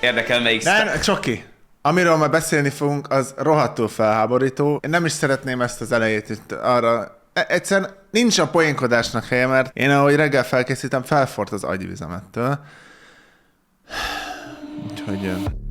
Érdekel melyik Nem, csoki. Amiről már beszélni fogunk, az rohadtul felháborító. Én nem is szeretném ezt az elejét itt arra... Egyszerűen nincs a poénkodásnak helye, mert én ahogy reggel felkészítem, felfort az agyvizemettől. Úgyhogy...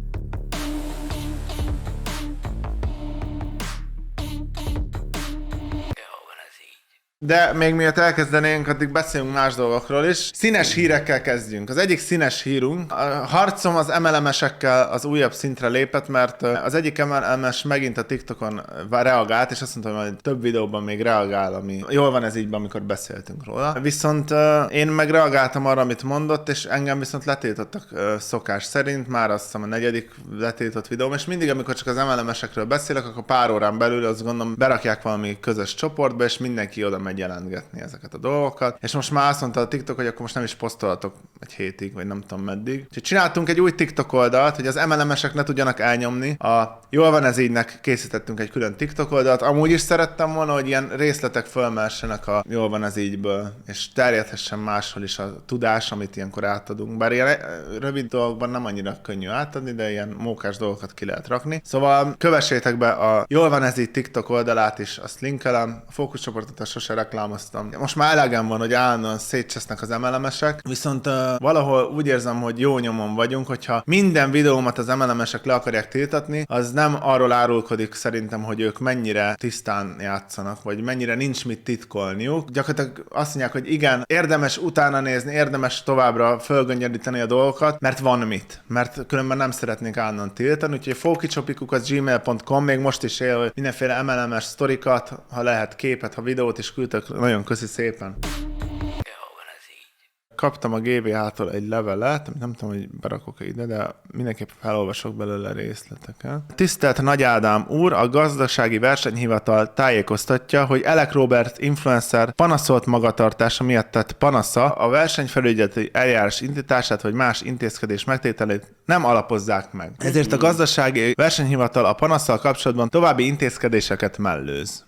De még miatt elkezdenénk, addig beszélünk más dolgokról is. Színes hírekkel kezdjünk. Az egyik színes hírunk, a harcom az MLM-esekkel az újabb szintre lépett, mert az egyik MLM-es megint a TikTokon reagált, és azt mondta, hogy több videóban még reagál, ami jól van ez így, amikor beszéltünk róla. Viszont én meg reagáltam arra, amit mondott, és engem viszont letiltottak szokás szerint, már azt hiszem a 4. letiltott videóm, és mindig, amikor csak az MLM-esekről beszélek, akkor pár órán belül azt gondolom berakják valami közös csoportba, és mindenki oda megy jelentgetni ezeket a dolgokat. És most már azt mondta a TikTok, hogy akkor most nem is posztolhatok egy hétig, vagy nem tudom meddig. Úgyhogy csináltunk egy új TikTok oldalt, hogy az MLM-esek ne tudjanak elnyomni. A Jól van ez ígynek készítettünk egy külön TikTok oldalt. Amúgy is szerettem volna, hogy ilyen részletek fölmessenek a Jól van ez ígyből, és terjedhessen máshol is a tudás, amit ilyenkor átadunk. Bár ilyen rövid dolgokban nem annyira könnyű átadni, de ilyen mókás dolgokat ki lehet rakni. Szóval kövessétek be a Jól van ez így TikTok oldalát is, azt linkelem. A fókuszcsoportot sose reklámoztam. Most már elegem van, hogy állandóan szétcsesznek az MLM-esek, viszont valahol úgy érzem, hogy jó nyomon vagyunk, hogyha minden videómat az MLM-esek le akarják tiltatni, az nem arról árulkodik szerintem, hogy ők mennyire tisztán játszanak, vagy mennyire nincs mit titkolniuk. Gyakorlatilag azt mondják, hogy igen, érdemes utána nézni, érdemes továbbra fölgöngyedíteni a dolgokat, mert van mit. Mert különben nem szeretnénk állandóan tiltani, úgyhogy fókicsopikuk@gmail.com még most is él, hogy mindenféle MLM-es sztorikat, ha lehet képet, ha videót is küldtök, nagyon köszi szépen. Kaptam a GBH-tól egy levelet, nem tudom, hogy berakok ide, de mindenképp felolvasok belőle részleteket. Tisztelt Nagy Ádám úr, a Gazdasági Versenyhivatal tájékoztatja, hogy Elek Robert influencer panaszolt magatartása miatt tett panasza a versenyfelügyeleti eljárás indítását vagy más intézkedés megtételét nem alapozzák meg. Ezért a Gazdasági Versenyhivatal a panasszal kapcsolatban további intézkedéseket mellőz.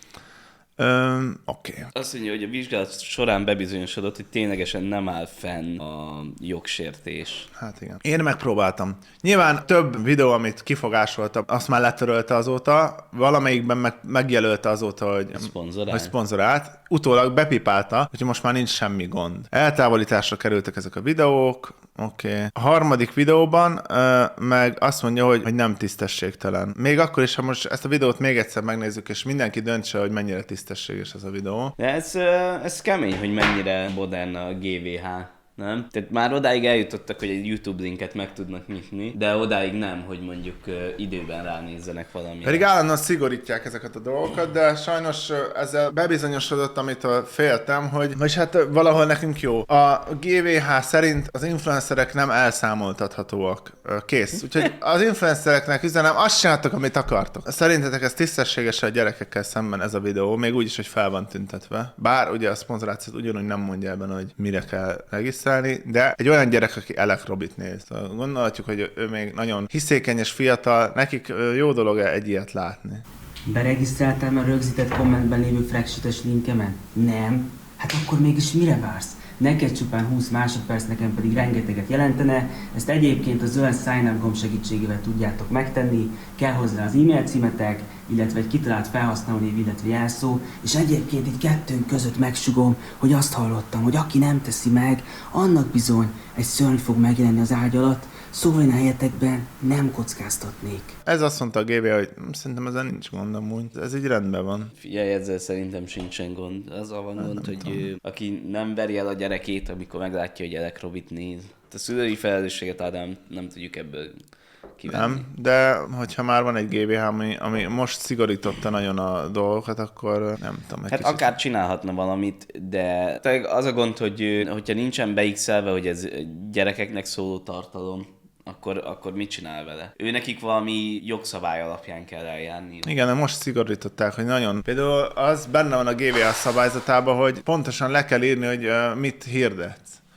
Oké. Azt mondja, hogy a vizsgálat során bebizonyosodott, hogy ténylegesen nem áll fenn a jogsértés. Hát igen. Én megpróbáltam. Nyilván több videó, amit kifogásoltam, azt már letörölte azóta, valamelyikben megjelölte azóta, hogy szponzorált. Utólag bepipálta, hogy most már nincs semmi gond. Eltávolításra kerültek ezek a videók, oké. A harmadik videóban meg azt mondja, hogy nem tisztességtelen. Még akkor is, ha most ezt a videót még egyszer megnézzük, és mindenki döntse, hogy mennyire tisztességes ez a videó. De ez kemény, hogy mennyire modern a GVH. Nem? Tehát már odáig eljutottak, hogy egy YouTube linket meg tudnak nyitni, de odáig nem, hogy mondjuk időben ránézzenek valamit. Pedig állandóan szigorítják ezeket a dolgokat, de sajnos ezzel bebizonyosodott, amitől féltem, hogy vagyis hát valahol nekünk jó. A GVH szerint az influencerek nem elszámoltathatóak. Kész. Úgyhogy az influencereknek üzenem, azt csináltok, amit akartok. Szerintetek ez tisztességes a gyerekekkel szemben ez a videó, még úgy is, hogy fel van tüntetve. Bár ugye a szponzorációt ugyanúgy nem mondja ebben, hogy mire kell regisztrálni, de egy olyan gyerek, aki Elek Robit néz. Gondolhatjuk, hogy ő még nagyon hiszékeny és fiatal, nekik jó dolog egy ilyet látni. Beregisztráltál már rögzített kommentben lévő fragshit-es linkemen? Nem? Hát akkor mégis mire vársz? Neked csupán 20 másodperc, nekem pedig rengeteget jelentene, ezt egyébként a zöld sign-up gomb segítségével tudjátok megtenni, kell hozzá az e-mail címetek, illetve egy kitalált felhasználónév, illetve jelszó, és egyébként így kettőnk között megsugom, hogy azt hallottam, hogy aki nem teszi meg, annak bizony egy szörny fog megjelenni az ágy alatt, szóval én a helyetekben nem kockáztatnék. Ez azt mondta a GV, hogy szerintem ezzel nincs gond amúgy, ez így rendben van. Figyelj, ezzel szerintem sincsen gond. Azzal van gond, hogy aki nem veri el a gyerekét, amikor meglátja, hogy Elek Robit néz. A szülői felelősséget, Ádám, nem tudjuk ebből kivenni. Nem, de hogyha már van egy GVH, ami most szigorította nagyon a dolgokat, akkor nem tudom. Hát kicsit... akár csinálhatna valamit, de az a gond, hogy hogyha nincsen beixelve, hogy ez gyerekeknek szóló tartalom, akkor mit csinál vele? Ő nekik valami jogszabály alapján kell eljárni. Igen, de most szigorították, hogy nagyon... Például az benne van a GVH szabályzatában, hogy pontosan le kell írni, hogy mit hirdetsz.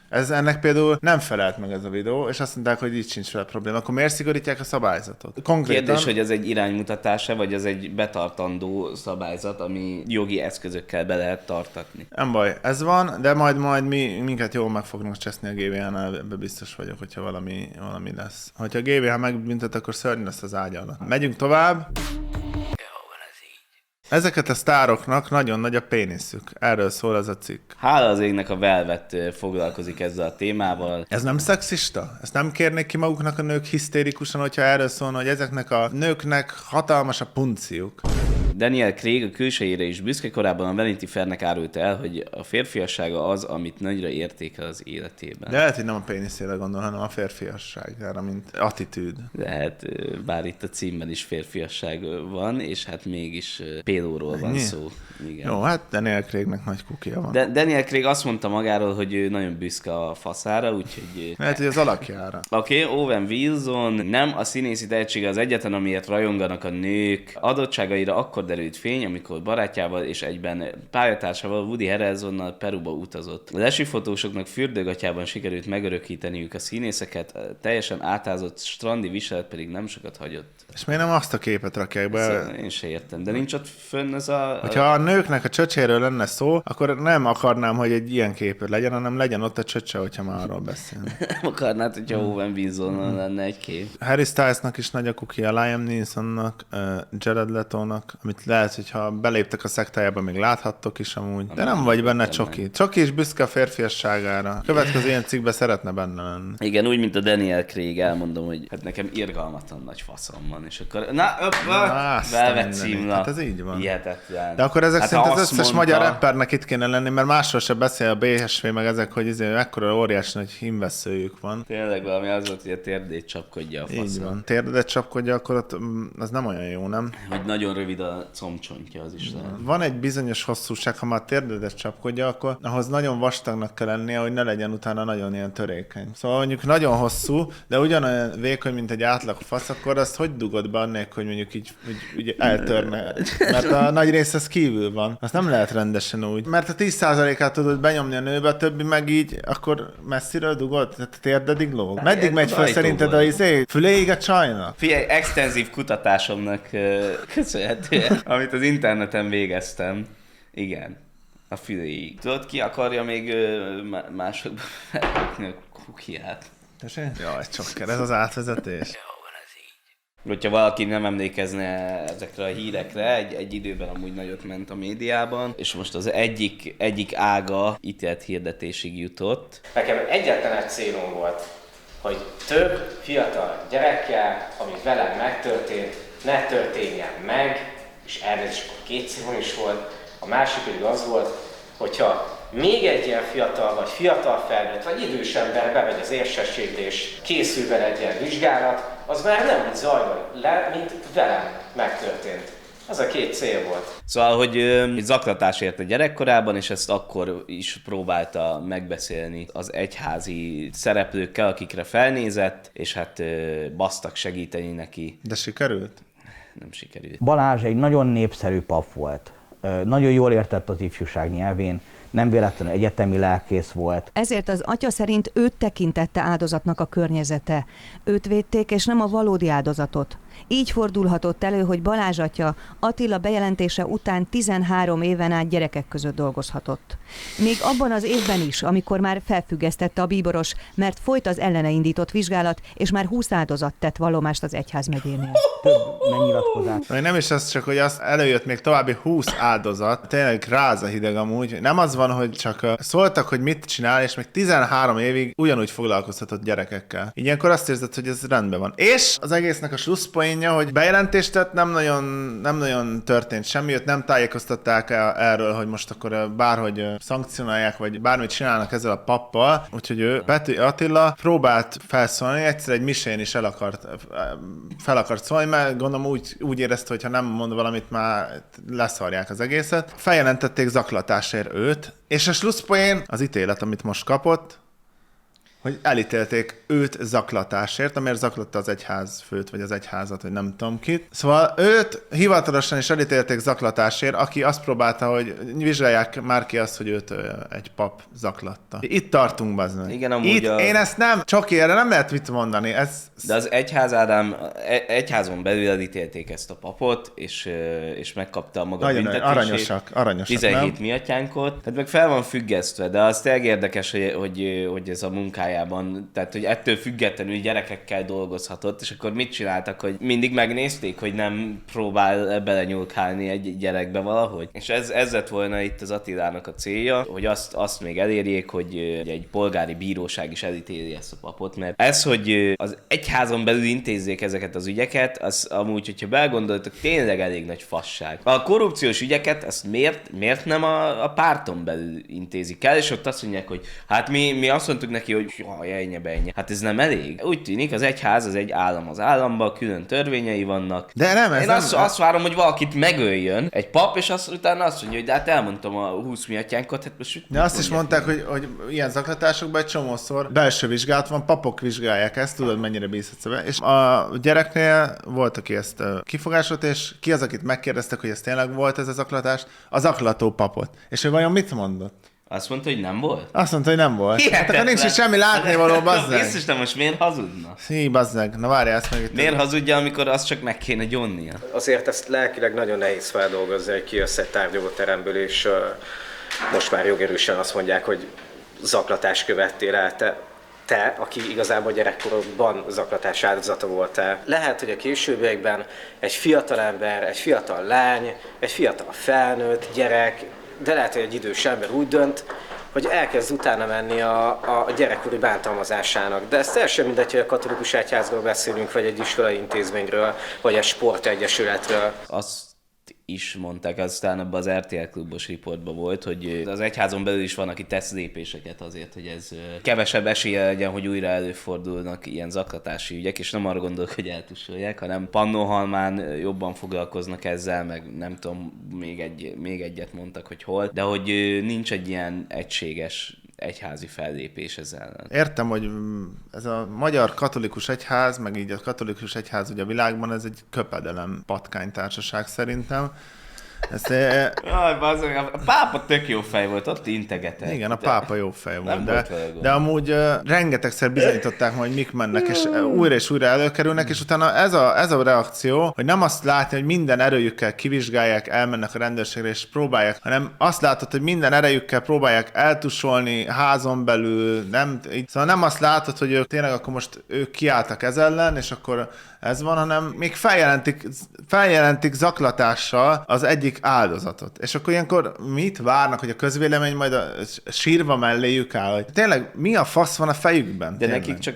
Ennek például nem felelt meg ez a videó, és azt mondták, hogy így sincs vele probléma. Akkor miért szigorítják a szabályzatot? Konkrétan... Kérdés, hogy ez egy iránymutatása, vagy ez egy betartandó szabályzat, ami jogi eszközökkel be lehet tartatni. Nem baj, ez van, de majd minket jól meg fognak cseszni a GVH-nál, ebben biztos vagyok, hogyha valami lesz. Hogyha a GVH megbüntet, akkor szörnyű lesz az ágya alatt. Megyünk tovább. Ezeket a sztároknak nagyon nagy a péniszük. Erről szól ez a cikk. Hála az égnek a Velvet foglalkozik ezzel a témával. Ez nem szexista? Ezt nem kérnék ki maguknak a nők hisztérikusan, hogyha erről szólna, hogy ezeknek a nőknek hatalmas a punciuk? Daniel Craig a külsejére is büszke, korábban a Vanity Fairnek árulta el, hogy a férfiassága az, amit nagyra értékel az életében. De lehet, hogy nem a péniszére gondol, hanem a férfiasságára, mint attitűd. Lehet, bár itt a címben is férfiasság van, és hát mégis pélóról van szó. Igen. Jó, hát Daniel Craignek nagy kukia van. De Daniel Craig azt mondta magáról, hogy ő nagyon büszke a faszára, úgyhogy... Lehet, hogy az alakjára. Oké, Owen Wilson nem a színészi tehetsége az egyetlen, amiért rajonganak a nők. Adottságaira akkor derült fény, amikor barátjával és egyben pályatársával Woody Harrelsonnal Peruba utazott. Az esifotósoknak fürdőgatyában sikerült megörökíteniük a színészeket, teljesen átázott strandi viselet pedig nem sokat hagyott. És miért nem azt a képet rakják be? Ezt én se értem, de nincs ott fönn ez a... Hogyha a nőknek a csöcséről lenne szó, akkor nem akarnám, hogy egy ilyen kép legyen, hanem legyen ott a csöccse, hogyha már arról beszélünk. Nem akarnád, hogyha Owen Wilsonon lenne egy kép. Harry Stylesnak is nagy a kukia, Liam Neesonnak, Jared Letónak, amit lehet, hogyha beléptek a szektájába, még láthattok is amúgy. De nem vagy benne Csoki. Csoki is büszke a férfiasságára. Következő ilyen cikkben szeretne benne lenni. Igen, úgy, mint a Daniel Craig, elmondom, hogy hát nekem irgalmatlan nagy faszom van, és akkor... Velvet címla. Hát ez így van. Hihetetlen. De akkor ezek hát szerint az összes magyar rappernek itt kéne lenni, mert másról se beszél a BSV, meg ezek, hogy ekkora óriási nagy hímveszőjük van. Tényleg valami az volt, hogy a térdét csapkodja a faszom. Így van. Térdedet csapkodja, akkor ott, az nem olyan jó, nem? Hogy nagyon rövid a combcsontja, az is lehet. Van egy bizonyos hosszúság, ha már térdedet csapkodja, akkor ahhoz nagyon vastagnak kell lennie, hogy ne legyen utána nagyon ilyen törékeny. Szóval mondjuk nagyon hosszú, de ugyanolyan vékony, mint egy átlag fasz, akkor azt hogy dugod be annélkül, hogy mondjuk így eltörne? Mert a nagy rész az kívül van. Azt nem lehet rendesen úgy. Mert a 10%-át tudod benyomni a nőbe, a többi meg így, akkor messziről dugod? Tehát a térdedig lóg. Meddig megy fel szerinted a füléig a csajnak? Figyelj, extenzív kutatásomnak köszönhetően, amit az interneten végeztem. Igen, a füléig. Tudod, ki akarja még másokban felrakni a kukiát? Tessék? Jaj, csokker, ez az átvezetés. Hogyha valaki nem emlékezne ezekre a hírekre, egy időben amúgy nagyot ment a médiában, és most az egyik ága ítélt hirdetésig jutott. Nekem egyetlen egy célom volt, hogy több fiatal gyerekkel, ami velem megtörtént, ne történjen meg, és erre is két célom is volt. A másik pedig az volt, hogyha még egy ilyen fiatal, vagy fiatal felnőtt, vagy idős ember bemegy az érsességre, és készül vele egy ilyen vizsgálat, az már nem úgy zajlott le, mint velem megtörtént. Az a két cél volt. Szóval, hogy zaklatás érte gyerekkorában, és ezt akkor is próbálta megbeszélni az egyházi szereplőkkel, akikre felnézett, és hát basztak segíteni neki. De sikerült? Nem sikerült. Balázs egy nagyon népszerű pap volt. Nagyon jól értett az ifjúság nyelvén, nem véletlenül egyetemi lelkész volt. Ezért az atya szerint őt tekintette áldozatnak a környezete. Őt védték, és nem a valódi áldozatot. Így fordulhatott elő, hogy Balázs atya Attila bejelentése után 13 éven át gyerekek között dolgozhatott. Még abban az évben is, amikor már felfüggesztette a bíboros, mert folyt az ellene indított vizsgálat, és már 20 áldozat tett vallomást az egyházmegyénél. Több megnyilatkozás. Nem is az csak, hogy az előjött még további 20 áldozat. Tényleg ráz a hideg amúgy. Nem az van, hogy csak szóltak, hogy mit csinál, és még 13 évig ugyanúgy foglalkoztatott gyerekekkel. Így ilyenkor azt érzed, hogy ez rendben van. És az egésznek a slusszpoénja, hogy bejelentést tett, nem nagyon történt semmi, őt nem tájékoztatták erről, hogy most akkor bárhogy szankcionálják, vagy bármit csinálnak ezzel a pappal. Úgyhogy ő, Pető Attila próbált felszólni, egyszer egy misén is fel akart szólni, mert gondolom úgy érezte, hogy ha nem mond valamit, már leszarják az egészet. Feljelentették zaklatásért őt, és a slusszpoén, az ítélet, amit most kapott, hogy elítélték őt zaklatásért, amiért zaklatta az egyházfőt, vagy az egyházat, vagy nem tudom kit. Szóval őt hivatalosan is elítélték zaklatásért, aki azt próbálta, hogy vizsgálják már ki azt, hogy őt egy pap zaklatta. Itt tartunk, bazd meg. Igen, amúgy én ezt nem, Csoki, erre nem lehet mit mondani. De az egyházon belül elítélték ezt a papot, és megkapta a maga nagyon büntetését. Aranyosak, 17 nem? miatyánkot. Tehát meg fel van függesztve, de az tényleg érdekes, hogy ez a munkájában, tehát hogy ettől függetlenül gyerekekkel dolgozhatott, és akkor mit csináltak, hogy mindig megnézték, hogy nem próbál belenyúlkálni egy gyerekbe valahogy. És ez lett volna itt az Attilának a célja, hogy azt még elérjék, hogy egy polgári bíróság is elítéli ezt a papot, mert ez, hogy az egyházon belül intézzék ezeket az ügyeket, az amúgy, hogyha belgondoltok, tényleg elég nagy fasság. A korrupciós ügyeket, azt miért nem a párton belül intézik el, és ott azt mondják, hogy hát mi azt mondtuk neki, hogy ennyi. Hát ez nem elég. Úgy tűnik, az egyház az egy állam az államba, külön törvényei vannak. De nem, ez Én azt várom, hogy valakit megöljön egy pap, és utána azt mondja, hogy de hát elmondtam a 20 miatyánkat, hát most... De azt is mondták, hogy ilyen zaklatásokban egy csomószor belső vizsgálat van, papok vizsgálják ezt, tudod, mennyire bízhatsz be. És a gyereknél volt, aki ezt kifogásolt, és ki az, akit megkérdeztek, hogy ez tényleg volt ez a zaklatás? A zaklató papot. És ő vajon mit mondott? Azt mondta, hogy nem volt? Azt mondta, hogy nem volt. Hát akkor nincs is semmi látnivaló, bazzeg. Biztos nem, most miért hazudna? Hí, bazzeg. Na várjál, ezt meg itt. Miért hazudja, amikor azt csak meg kéne gyonnia? Azért ezt lelkileg nagyon nehéz feldolgozni, hogy kijössz egy tárgyalóteremből, és most már jogerősen azt mondják, hogy zaklatást követtél el te, aki igazából gyerekkorodban zaklatás áldozata voltál. Lehet, hogy a későbbiekben egy fiatal ember, egy fiatal lány, egy fiatal felnőtt gyerek, de lehet, hogy egy idős ember úgy dönt, hogy elkezd utána menni a gyerekkori bántalmazásának. De ez teljesen mindegy, hogy a katolikus egyházról beszélünk, vagy egy iskolai intézményről, vagy egy sportegyesületről. Azt is mondták, aztán abban az RTL klubos riportban volt, hogy az egyházon belül is van, aki tesz lépéseket azért, hogy ez kevesebb esélye legyen, hogy újra előfordulnak ilyen zaklatási ügyek, és nem arra gondolok, hogy eltussolják, hanem Pannonhalmán jobban foglalkoznak ezzel, meg nem tudom, még egyet mondtak, hogy hol, de hogy nincs egy ilyen egységes egyházi fellépés ezzel ellen. Értem, hogy ez a magyar katolikus egyház, meg így a katolikus egyház ugye a világban, ez egy köpedelem patkánytársaság szerintem. A pápa tök jó fej volt, ott integetett. Igen, a pápa jó fej volt, de amúgy rengetegszer bizonyították, hogy mik mennek, és újra előkerülnek, és utána ez a reakció, hogy nem azt látni, hogy minden erőjükkel kivizsgálják, elmennek a rendőrségre és próbálják, hanem azt látod, hogy minden erejükkel próbálják eltusolni házon belül, szóval nem azt látod, hogy ők tényleg akkor most ők kiálltak ez ellen, és akkor ez van, hanem még feljelentik zaklatással az egyik áldozatot. És akkor ilyenkor mit várnak, hogy a közvélemény majd a sírva melléjük áll? Hogy tényleg mi a fasz van a fejükben? De tényleg? nekik csak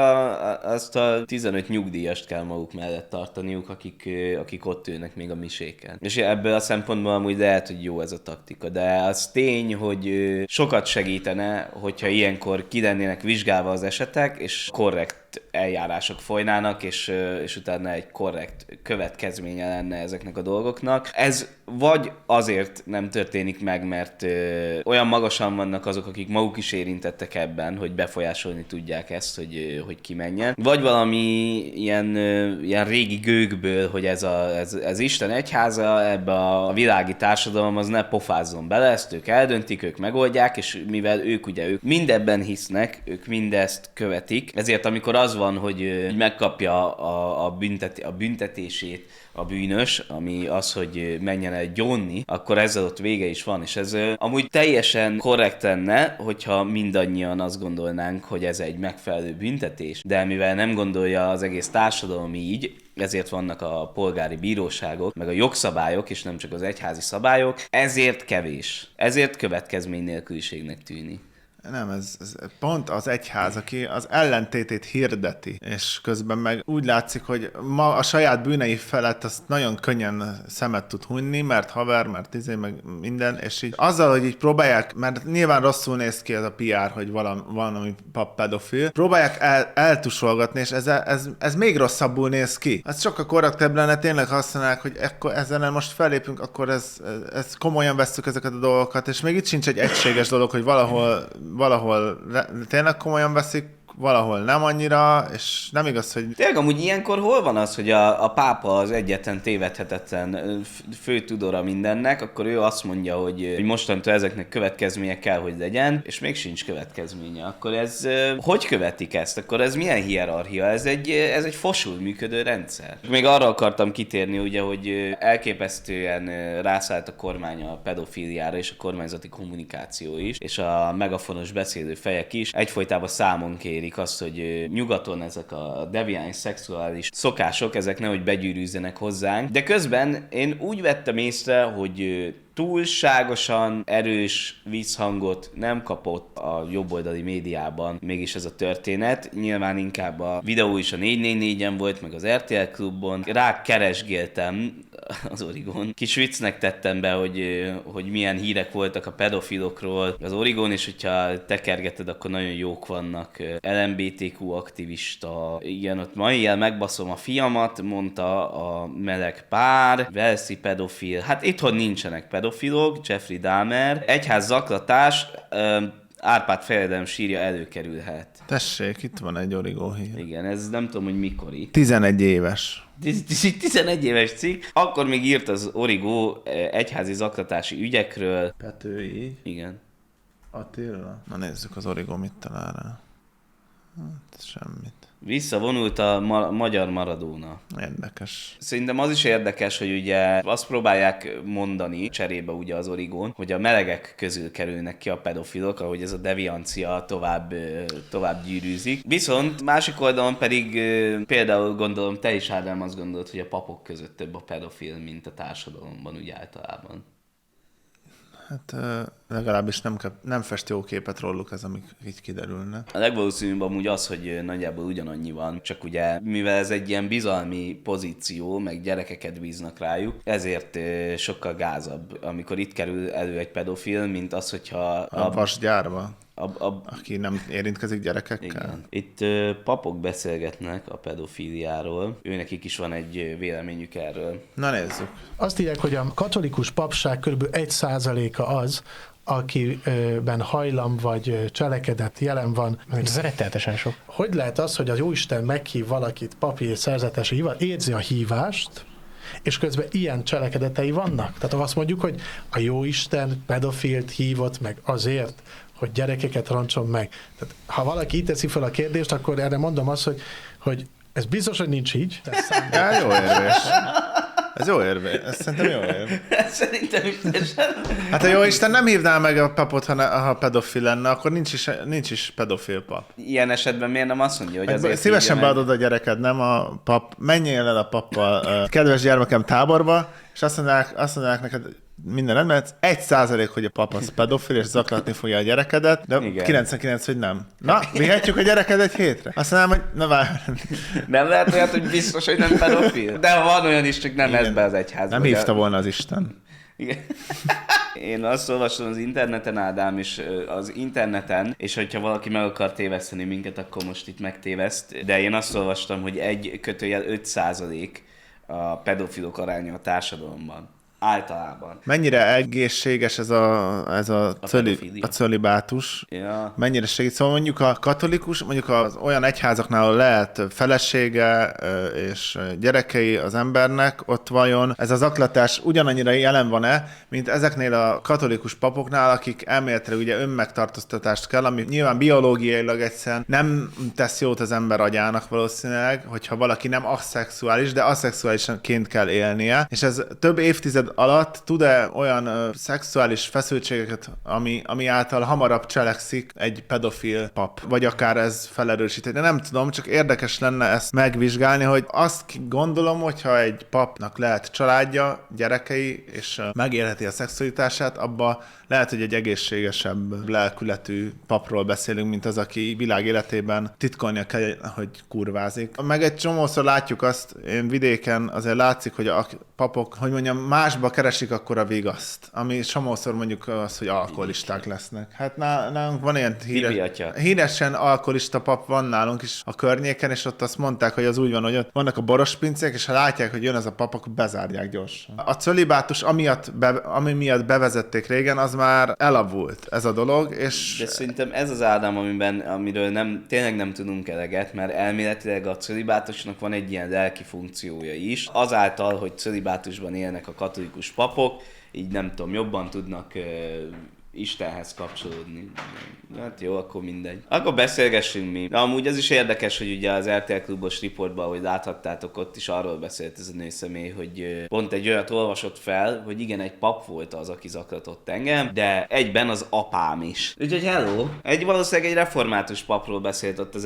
azt a 15 nyugdíjast kell maguk mellett tartaniuk, akik ott ülnek még a miséken. És ebből a szempontból amúgy lehet, hogy jó ez a taktika, de az tény, hogy sokat segítene, hogyha ilyenkor ki lennének vizsgálva az esetek, és korrekt eljárások folynának, és utána egy korrekt következménye lenne ezeknek a dolgoknak. Ez vagy azért nem történik meg, mert olyan magasan vannak azok, akik maguk is érintettek ebben, hogy befolyásolni tudják ezt, hogy kimenjen. Vagy valami ilyen régi gőgből, hogy ez Isten egyháza, ebbe a világi társadalom az ne pofázzon bele, ezt ők eldöntik, ők megoldják, és mivel ők mindebben hisznek, ők mindezt követik, ezért amikor az van, hogy megkapja a büntetését a bűnös, ami az, hogy menjen el gyónni, akkor ezzel ott vége is van, és ez amúgy teljesen korrekt lenne, hogyha mindannyian azt gondolnánk, hogy ez egy megfelelő büntetés, de mivel nem gondolja az egész társadalom így, ezért vannak a polgári bíróságok, meg a jogszabályok, és nem csak az egyházi szabályok, ezért kevés, ezért következmény nélküliségnek tűnik. Nem, ez pont az egyház, aki az ellentétét hirdeti, és közben meg úgy látszik, hogy ma a saját bűnei felett azt nagyon könnyen szemet tud hunyni, mert haver, mert meg minden, és így azzal, hogy így próbálják, mert nyilván rosszul néz ki ez a PR, hogy valami pap pedofil, próbálják eltusolgatni, és ez még rosszabbul néz ki. Ez sokkal korrektebb lenne, tényleg használják, hogy ezzel most fellépünk, akkor ez komolyan vesszük ezeket a dolgokat, és még itt sincs egy egységes dolog, hogy valahol valahol tényleg komolyan veszik, valahol nem annyira, és nem igaz, hogy... Tényleg amúgy ilyenkor hol van az, hogy a pápa az egyetlen tévedhetetlen fő tudora mindennek, akkor ő azt mondja, hogy mostantól ezeknek következménye kell, hogy legyen, és még sincs következménye. Akkor ez hogy követik ezt? Akkor ez milyen hierarchia? Ez egy fosul működő rendszer. Még arra akartam kitérni, ugye, hogy elképesztően rászállt a kormány a pedofíliára és a kormányzati kommunikáció is, és a megafonos beszélő fejek is egyfolytában számon kérik azt, hogy nyugaton ezek a deviáns szexuális szokások, ezek nehogy begyűrűzzenek hozzánk. De közben én úgy vettem észre, hogy túlságosan erős visszhangot nem kapott a jobboldali médiában mégis ez a történet. Nyilván inkább a videó is a 444-en volt, meg az RTL Klubon. Rákeresgéltem az Origon. Kis viccnek tettem be, hogy milyen hírek voltak a pedofilokról az Origon, és hogyha tekergeted, akkor nagyon jók vannak. LMBTQ aktivista. Igen, ott ma éjjel megbaszom a fiamat, mondta a meleg pár. Velszi pedofil. Hát itthon nincsenek pedofilok, Jeffrey Dahmer. Egyház zaklatás, Árpád fejedelem sírja előkerülhet. Tessék, itt van egy Origo hír. Igen, ez nem tudom, hogy mikori. 11 éves. 11 éves cikk. Akkor még írt az Origo egyházi zaklatási ügyekről. Petői. Igen. Attila. Na nézzük az Origo mit talál rá. Hát semmit. Visszavonult a magyar Maradona. Érdekes. Szerintem az is érdekes, hogy ugye azt próbálják mondani cserébe ugye az Origón, hogy a melegek közül kerülnek ki a pedofilok, ahogy ez a deviancia tovább gyűrűzik. Viszont másik oldalon pedig például gondolom, te is Ádám azt gondolod, hogy a papok között több a pedofil, mint a társadalomban úgy általában. Hát legalábbis nem fest jó képet róluk ez, amik így kiderülne. A legvalószínűbb amúgy az, hogy nagyjából ugyanannyi van, csak ugye mivel ez egy ilyen bizalmi pozíció, meg gyerekeket bíznak rájuk, ezért sokkal gázabb, amikor itt kerül elő egy pedofil, mint az, hogyha... A vasgyárba? Aki nem érintkezik gyerekekkel? Igen. Itt papok beszélgetnek a pedofíliáról, őnekik is van egy véleményük erről. Na nézzük. Azt írják, hogy a katolikus papság kb. 1%-a az, akiben hajlam vagy cselekedet jelen van. Ez rettenetesen sok. Hogy lehet az, hogy az Jóisten meghív valakit papi és szerzetesi hívást, érzi a hívást, és közben ilyen cselekedetei vannak? Tehát azt mondjuk, hogy a Jóisten pedofilt hívott meg azért, hogy gyerekeket roncson meg. Tehát, ha valaki így teszi fel a kérdést, akkor erre mondom azt, hogy ez biztos, hogy nincs így. Ja, jó érvés. Ez jó érvés. Ez szerintem jó érvés. Szerintem is teljesen. Hát a Jóisten nem hívná meg a papot, ha pedofil lenne, akkor nincs is pedofil pap. Ilyen esetben miért nem azt mondja, hogy azért szívesen beadod a gyereked, nem a pap. Menjél el a pappal, kedves gyermekem, táborba, és azt mondják neked, minden rendben, 1%, hogy a pap az pedofil, és zaklatni fogja a gyerekedet, de igen. 99, hogy nem. Na, vihetjük a gyereket egy hétre? Azt mondom, hogy na várj. Nem lehet olyat, hogy biztos, hogy nem pedofil? De van olyan is, csak nem ez be az egyházba. Nem hívta volna az Isten. Igen. Én azt olvastam az interneten, Ádám, és az interneten, és hogyha valaki meg akar téveszteni minket, akkor most itt megtéveszt, de én azt olvastam, hogy 5% a pedofilok aránya a társadalomban. Általában. Mennyire egészséges ez a cölibátus? Ja. Mennyire segít? Szóval mondjuk a katolikus, mondjuk az olyan egyházaknál, ahol lehet felesége és gyerekei az embernek, ott vajon ez az zaklatás ugyanannyira jelen van-e, mint ezeknél a katolikus papoknál, akik elméletileg ugye önmegtartóztatást kell, ami nyilván biológiailag egyszerűen nem tesz jót az ember agyának valószínűleg, hogyha valaki nem aszexuális, de aszexuálisanként kell élnie, és ez több évtized alatt tud-e olyan szexuális feszültségeket, ami által hamarabb cselekszik egy pedofil pap, vagy akár ez felerősíteni. De nem tudom, csak érdekes lenne ezt megvizsgálni, hogy azt gondolom, hogyha egy papnak lehet családja, gyerekei, és megélheti a szexualitását, abba lehet, hogy egy egészségesebb lelkületű papról beszélünk, mint az, aki világ életében titkolnia kell, hogy kurvázik. Meg egy csomószor látjuk azt, én vidéken azért látszik, hogy a papok, hogy mondjam, más másba keresik akkor a vigaszt, ami somószor mondjuk az, hogy alkoholisták lesznek. Hát nálunk van ilyen Bibi atya. híresen alkoholista pap van nálunk is a környéken, és ott azt mondták, hogy az úgy van, hogy ott vannak a borospincék, és ha látják, hogy jön ez a pap, akkor bezárják gyorsan. A cölibátus ami miatt bevezették régen, az már elavult ez a dolog, és... De szerintem ez az Ádám, amiről tényleg nem tudunk eleget, mert elméletileg a cölibátusnak van egy ilyen lelki funkciója is. Azáltal, hogy cölibátusban élnek a katolikus papok, így nem tudom, jobban tudnak Istenhez kapcsolódni. Hát jó, akkor mindegy. Akkor beszélgessünk mi. De amúgy ez is érdekes, hogy ugye az RTL Klubos riportban, ahogy láthattátok, ott is arról beszélt ez a nőszemély, hogy pont egy olyat olvasott fel, hogy igen, egy pap volt az, aki zaklatott engem, de egyben az apám is. Úgyhogy hello! Valószínűleg egy református papról beszélt ott az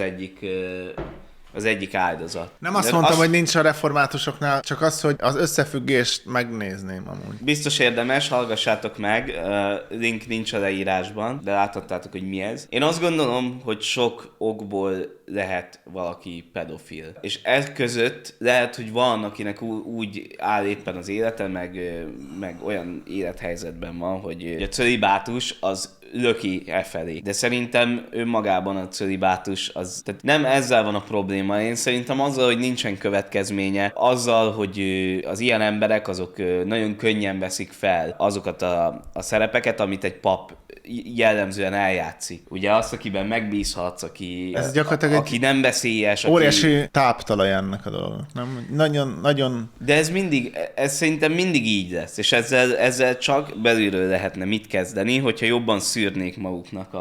egyik áldozat. Nem azt mondtam, hogy nincs a reformátusoknál, csak az, hogy az összefüggést megnézném amúgy. Biztos érdemes, hallgassátok meg, link nincs a leírásban, de láthattátok, hogy mi ez. Én azt gondolom, hogy sok okból lehet valaki pedofil. És ez között lehet, hogy van, akinek úgy áll éppen az élete, meg olyan élethelyzetben van, hogy a cölibátus az löki felé. De szerintem önmagában a cölibátus az... Tehát nem ezzel van a probléma. Én szerintem azzal, hogy nincsen következménye, azzal, hogy az ilyen emberek azok nagyon könnyen veszik fel azokat a szerepeket, amit egy pap jellemzően eljátszik. Ugye azt, akiben megbízhatsz, aki nem veszélyes. Óriási táptalaj ennek a dolog. Nem? Nagyon... De ez szerintem mindig így lesz, és ezzel csak belülről lehetne mit kezdeni, hogyha jobban szűrnék maguknak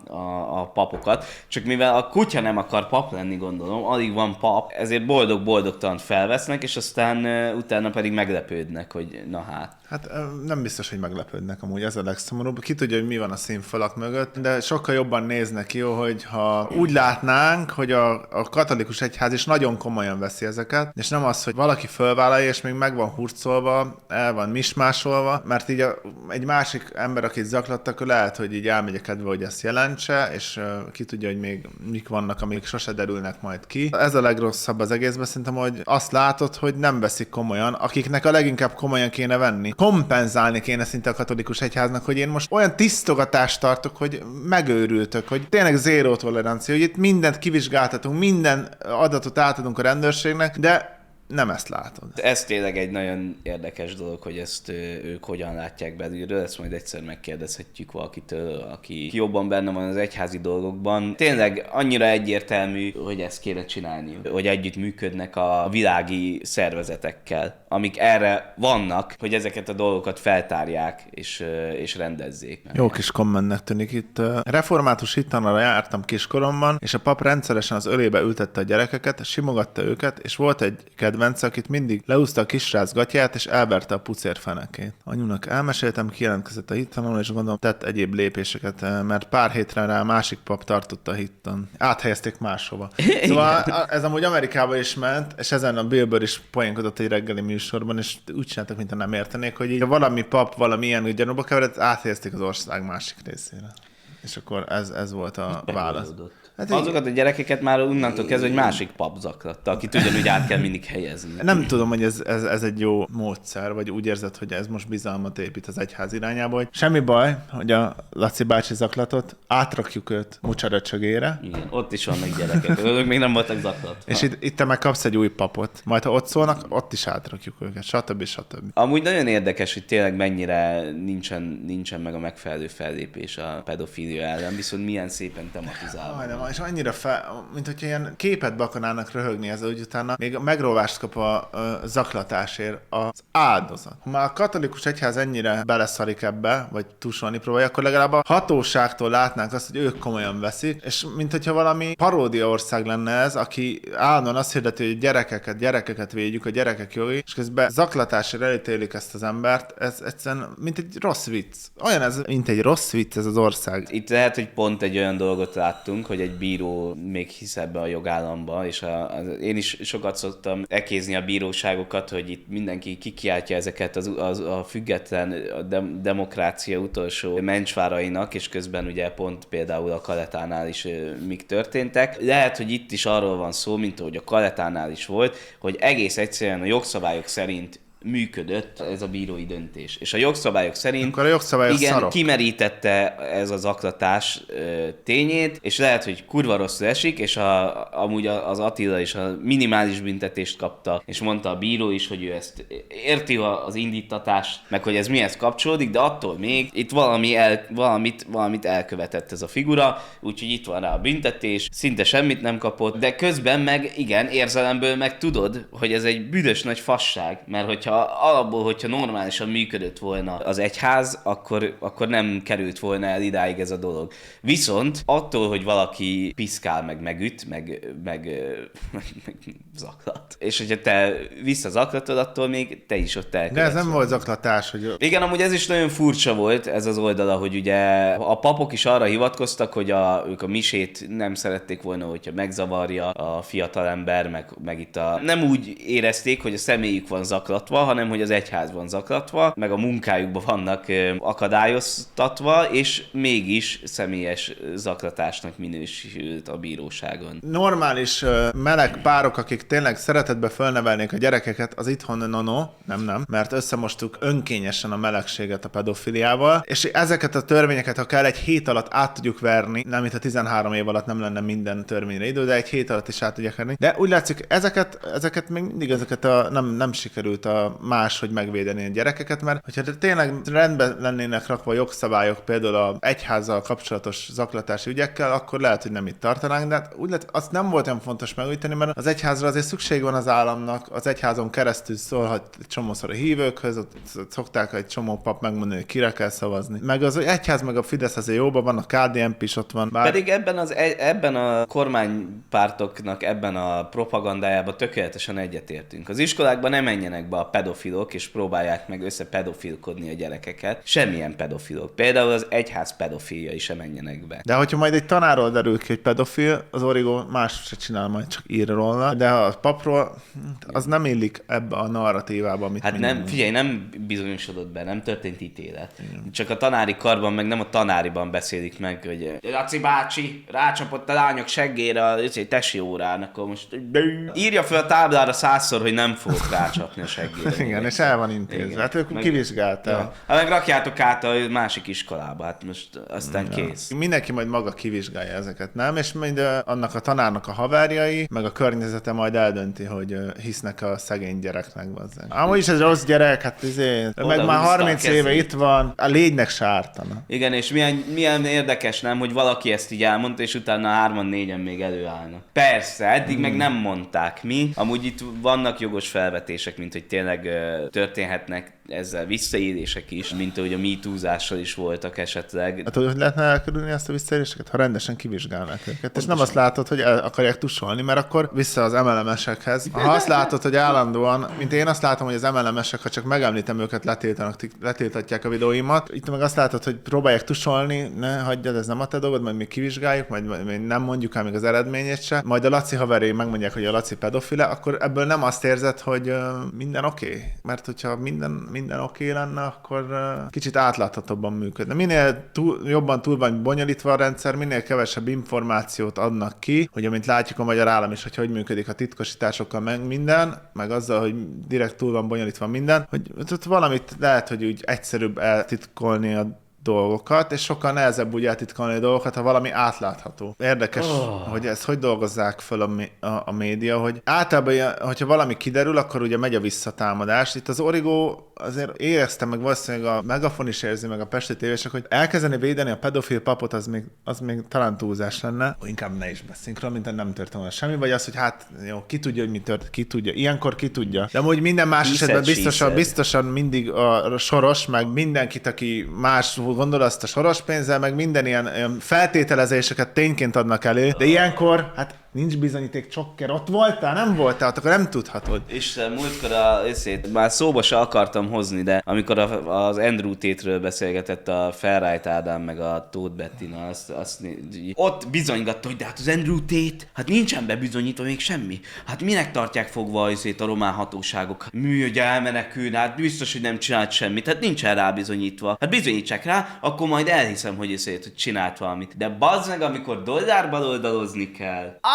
a papokat. Csak mivel a kutya nem akar pap lenni, gondolom, alig van pap, ezért boldog-boldogtalan felvesznek, és aztán utána pedig meglepődnek, hogy na hát. Hát nem biztos, hogy meglepődnek amúgy, ez a legszomorúbb. Ki tudja, hogy mi van a színfalak mögött, de sokkal jobban néznek ki, hogy ha úgy látnánk, hogy a katolikus egyház is nagyon komolyan veszi ezeket, és nem az, hogy valaki fölvállalja, és még meg van hurcolva, el van mismásolva, mert így egy másik ember, akit zaklattak, lehet, hogy így elmegy a kedve, hogy ezt jelentse, és ki tudja, hogy még mik vannak, amik sose derülnek majd ki. Ez a legrosszabb az egészben, szerintem, hogy azt látod, hogy nem veszik komolyan, akiknek a leginkább komolyan kéne venni. Kompenzálni kéne szinte a katolikus egyháznak, hogy én most olyan tisztogatást tartok, hogy megőrültök, hogy tényleg zéró tolerancia, hogy itt mindent kivizsgáltatunk, minden adatot átadunk a rendőrségnek, de nem ezt látod. Ez tényleg egy nagyon érdekes dolog, hogy ezt ők hogyan látják belülről, ezt majd egyszer megkérdezhetjük valakitől, aki jobban benne van az egyházi dolgokban. Tényleg annyira egyértelmű, hogy ezt kéne csinálni, hogy együtt működnek a világi szervezetekkel, amik erre vannak, hogy ezeket a dolgokat feltárják és rendezzék. Jó kis kommentnek tűnik itt. Református hittanra jártam kiskoromban, és a pap rendszeresen az ölébe ültette a gyerekeket, simogatta őket, és volt egy kedvence, akit mindig leúzta a kisrác gatyát, és elverte a pucérfenekét. Anyunak elmeséltem, kijelentkezett a hittanról, és gondolom tett egyéb lépéseket, mert pár hétre rá másik pap tartotta a hittan. Áthelyezték máshova. Szóval ez amúgy Amerikában is ment, és ezen a Bill Burr is poénkodott egy reggeli műsorban, és úgy csináltak, mintha nem értenék, hogy így, valami pap valamilyen gyanúba keveredett, áthelyezték az ország másik részére. És akkor ez volt a válasz. Hát azokat a gyerekeket már onnantól kezdve, hogy másik pap zaklatta, akit ugyanúgy át kell mindig helyezni. Nem tudom, hogy ez egy jó módszer, vagy úgy érzed, hogy ez most bizalmat épít az egyház irányába, hogy semmi baj, hogy a Laci bácsi zaklatot, átrakjuk őt Mucsaröcsögére. Igen, ott is vannak gyerekek, ők még nem voltak zaklatva. És itt te meg kapsz egy új papot. Majd ha ott szólnak, ott is átrakjuk őket, stb. Amúgy nagyon érdekes, hogy tényleg mennyire nincsen meg a megfelelő fellépés a pedofilia ellen, viszont milyen szépen tematizálva. És annyira mint hogyha ilyen képet be akarnának röhögni ezzel, hogy utána még megróvást kap a zaklatásért az áldozat. Ha már a katolikus egyház ennyire beleszarik ebbe, vagy tusolni próbálja, akkor legalább a hatóságtól látnánk azt, hogy ők komolyan veszik, és mint hogyha valami paródia ország lenne ez, aki állandóan azt hirdeti, hogy gyerekeket védjük, a gyerekek jogi, és közben zaklatásért elítélik ezt az embert, ez egyszerűen mint egy rossz vicc. Olyan ez, mint egy rossz vicc ez az ország. Itt lehet, hogy pont egy olyan dolgot láttunk, hogy egy bíró még hisz ebbe a jogállamba, és én is sokat szoktam ekézni a bíróságokat, hogy itt mindenki kikiáltja ezeket a független demokrácia utolsó mencsvárainak, és közben ugye pont például a Kaletánál is mik történtek. Lehet, hogy itt is arról van szó, mint ahogy a Kaletánál is volt, hogy egész egyszerűen a jogszabályok szerint működött ez a bírói döntés. És a jogszabályok szerint akkor a jogszabályok igen, szarok. kimerítette ez a zaklatás tényét, és lehet, hogy kurva rosszul esik, és amúgy az Attila is a minimális büntetést kapta, és mondta a bíró is, hogy ő ezt érti az indítatást, meg hogy ez mihez kapcsolódik, de attól még itt valamit elkövetett ez a figura, úgyhogy itt van rá a büntetés, szinte semmit nem kapott, de közben meg igen, érzelemből meg tudod, hogy ez egy büdös nagy fasság, mert hogyha normálisan működött volna az egyház, akkor nem került volna el idáig ez a dolog. Viszont attól, hogy valaki piszkál, megüt, meg zaklat. És hogyha te visszazaklatod, attól még te is ott elkövetsz. De ez nem volt zaklatás, hogy... Igen, amúgy ez is nagyon furcsa volt, ez az oldala, hogy ugye a papok is arra hivatkoztak, hogy ők a misét nem szerették volna, hogyha megzavarja a fiatalember, meg itt nem úgy érezték, hogy a személyük van zaklatva, hanem hogy az egyház van zaklatva, meg a munkájukban vannak akadályoztatva, és mégis személyes zaklatásnak minősült a bíróságon. Normális meleg párok, akik tényleg szeretetbe fölnevelnék a gyerekeket, az itthon nem, mert összemostuk önkényesen a melegséget a pedofiliával, és ezeket a törvényeket, ha kell, egy hét alatt át tudjuk verni, nem itt a 13 év alatt nem lenne minden törvényre idő, de egy hét alatt is át tudják verni. De úgy látszik, ezeket még mindig nem sikerült máshogy megvédeni a gyerekeket, mert hogyha tényleg rendben lennének rakva jogszabályok, például az egyházzal kapcsolatos zaklatási ügyekkel, akkor lehet, hogy nem itt tartanánk, de úgy lehet, azt nem volt olyan fontos megújítani, mert az egyházra azért szükség van az államnak, az egyházon keresztül szólhat egy csomószor a hívőkhöz, ott szokták egy csomó pap megmondani, hogy kire kell szavazni. Meg az egyház, meg a Fidesz azért jóban van, a KDNP is ott van. Pedig ebben a kormánypártoknak, ebben a propagandájában tökéletesen egyetértünk. Az iskolákban nem menjenek be a pedofilok, és próbálják meg összepedofilkodni a gyerekeket. Semmilyen pedofilok. Például az egyház pedofilja is sem menjenek be. De hogyha majd egy tanárról derül ki, hogy pedofil, az Origo más se csinál, majd csak ír róla, de a papról, az nem illik ebbe a narratívába, amit hát nem, figyelj, nem bizonyosodott be, nem történt ítélet. Csak a tanári karban, meg nem a tanáriban beszélik meg, hogy Laci bácsi rácsapott a lányok seggére a tesi órán, akkor most írja fel a táblára 100-szor, hogy nem fogok rácsapni a seggére. Igen, és el van intézve. Igen. Hát ők kivizsgálták. Ja. Hát meg rakjátok át a másik iskolába, hát most aztán kész. Mindenki majd maga kivizsgálja ezeket, nem? És majd annak a tanárnak a haverjai, meg a környezete majd eldönti, hogy hisznek a szegény gyereknek. Amúgy is ez rossz gyerek, hát meg már 30 éve itt van, a légynek se ártana. Igen, és milyen érdekes, nem, hogy valaki ezt így elmondta, és utána 3-4-en még előállnak. Persze, eddig meg nem mondták mi. Amúgy itt vannak jogos felvetések, mint hogy tényleg történhetnek ezzel visszaélések is, mint ahogy a MeToo-zással is voltak esetleg. Hát hogy lehetne elkerülni ezt a visszaéléseket, ha rendesen kivizsgálnák őket. Pontosan. És nem azt látod, hogy el akarják tusolni, mert akkor vissza az MLM-esekhez. Ha azt látod, hogy állandóan, mint én azt látom, hogy az MLM-esek, ha csak megemlítem őket, letiltatják a videóimat. Itt meg azt látod, hogy próbálják tusolni, ne hagyjad, ez nem a te dolgod, majd mi kivizsgáljuk, majd nem mondjuk el még az eredményét se. Majd a Laci haveré megmondják, hogy a Laci pedofile, akkor ebből nem azt érzed, hogy minden oké. Mert hogyha minden oké lenne, akkor kicsit átláthatóbban működne. Minél jobban túl van bonyolítva a rendszer, minél kevesebb információt adnak ki, hogy amint látjuk a magyar állam is, hogy működik a titkosításokkal meg minden, meg azzal, hogy direkt túl van bonyolítva minden, hogy ott valamit lehet, hogy úgy egyszerűbb eltitkolni a dolgokat, és sokkal nehezebb úgy eltitkolni a dolgokat, ha valami átlátható. Érdekes, hogy ezt hogy dolgozzák föl a média, hogy általában, hogyha valami kiderül, akkor ugye megy a visszatámadás. Itt az Origo azért éreztem, meg valószínűleg a Megafon is érzi, meg a Pesti tévések, hogy elkezdeni védeni a pedofil papot, az még talán túlzás lenne. Inkább ne is beszéljünk róla, mint nem történt volna semmi, vagy az, hogy hát jó, ki tudja, hogy mi történt, ki tudja. Ilyenkor ki tudja. De amúgy minden más esetben biztosan mindig a Soros, meg mindenkit, aki más gondol azt a Soros pénzzel, meg minden ilyen feltételezéseket tényként adnak elő, de ilyenkor, hát nincs bizonyíték, csokker, ott voltál, nem voltál, akkor nem tudhatod. Isten, múltkor már szóba se akartam hozni, de amikor az Andrew Tate-ről beszélgetett a Felrájt Ádám meg a Tóth Bettina, ott bizonygatta, hogy de hát az Andrew Tate, hát nincsen bebizonyítva még semmi. Hát minek tartják fogva a román hatóságok? Mi, hogy elmenekül, hát biztos, hogy nem csinált semmit, hát nincsen rá bizonyítva. Hát bizonyítsák rá, akkor majd elhiszem, hogy csinált valamit. De bazd meg, amikor dollárban oldalozni kell,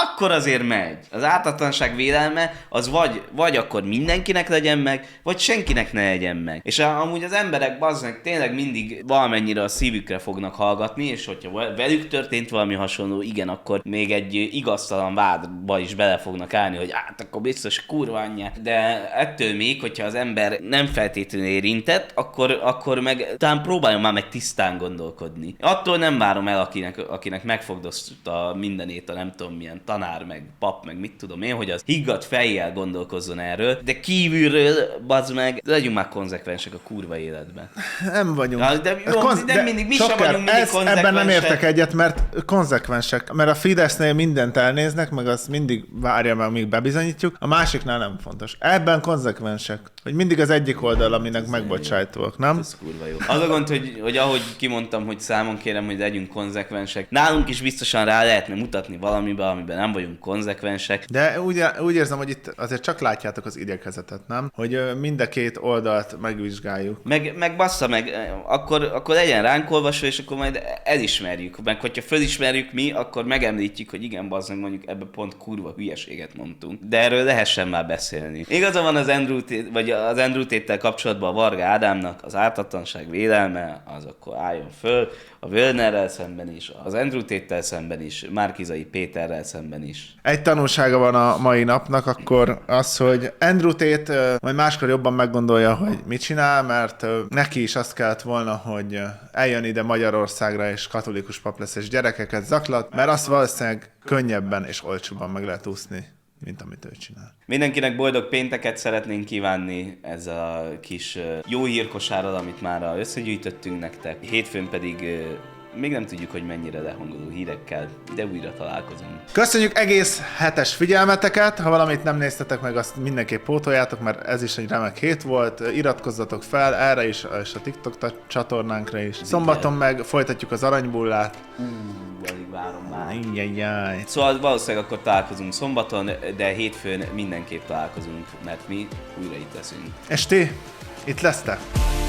akkor azért megy. Az ártatlanság vélelme az vagy akkor mindenkinek legyen meg, vagy senkinek ne legyen meg. És amúgy az emberek bazdmeg tényleg mindig valamennyire a szívükre fognak hallgatni, és hogyha velük történt valami hasonló, igen, akkor még egy igaztalan vádba is bele fognak állni, hogy akkor biztos kurva anyja. De ettől még, hogyha az ember nem feltétlenül érintett, akkor meg talán próbáljon már meg tisztán gondolkodni. Attól nem várom el, akinek megfogdozta mindenét a nem tudom milyen tanár, meg pap, meg mit tudom én, hogy az higgadt fejjel gondolkozzon erről, de kívülről, bazd meg, legyünk már konzekvensek a kurva életben. Nem vagyunk. De nem mindig, mi sem vagyunk mindig konzekvensek. Ebben nem értek egyet, mert konzekvensek. Mert a Fidesznél mindent elnéznek, meg azt mindig várja meg, amíg bebizonyítjuk. A másiknál nem fontos. Ebben konzekvensek. Hogy mindig az egyik oldal, aminek megbocsájtóak, nem? Ez kurva jó. Az a gond, hogy ahogy kimondtam, hogy számon kérem, hogy legyünk konzekvensek. Nálunk is biztosan rá lehetne mutatni valamiben, amiben nem vagyunk konzekvensek. De úgy érzem, hogy itt azért csak látjátok az igyekezetet, nem? Hogy mind a két oldalt megvizsgáljuk. Meg bassza meg, akkor legyen ránk olvasva, és akkor majd elismerjük. Meg hogyha fölismerjük mi, akkor megemlítjük, hogy igen, bassza meg, mondjuk ebbe pont kurva hülyeséget mondtunk. De erről lehessen már beszélni. Igaza van az Andrew Tate-tel kapcsolatban a Varga Ádámnak, az ártatlanság vélelme, az akkor álljon föl, a Völnerrel szemben is, az Andrew Tate-tel szemben is, Márki-Zay Péterrel szemben is. Egy tanulsága van a mai napnak, akkor az, hogy Andrew Tate majd máskor jobban meggondolja, hogy mit csinál, mert neki is azt kellett volna, hogy eljön ide Magyarországra, és katolikus pap lesz, és gyerekeket zaklat, mert azt valószínűleg könnyebben és olcsóbban meg lehet úszni, mint amit ő csinál. Mindenkinek boldog pénteket szeretnénk kívánni ezzel a kis jó hírkosárral, amit már összegyűjtöttünk nektek. Hétfőn pedig még nem tudjuk, hogy mennyire lehangoló hírekkel, de újra találkozunk. Köszönjük egész hetes figyelmeteket, ha valamit nem néztetek meg, azt mindenképp pótoljátok, mert ez is egy remek hét volt. Iratkozzatok fel erre is, és a TikTok csatornánkra is. Szombaton meg folytatjuk az aranybullát. Alig várom már. Ajjajjaj. Szóval valószínűleg akkor találkozunk szombaton, de hétfőn mindenképp találkozunk, mert mi újra itt leszünk. És ti itt lesztek?